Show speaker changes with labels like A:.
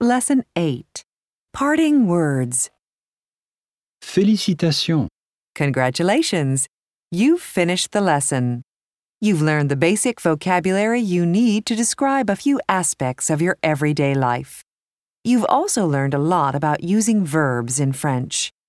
A: Lesson 8. Parting words.
B: Félicitations.
A: Congratulations! You've finished the lesson. You've learned the basic vocabulary you need to describe a few aspects of your everyday life. You've also learned a lot about using verbs in French.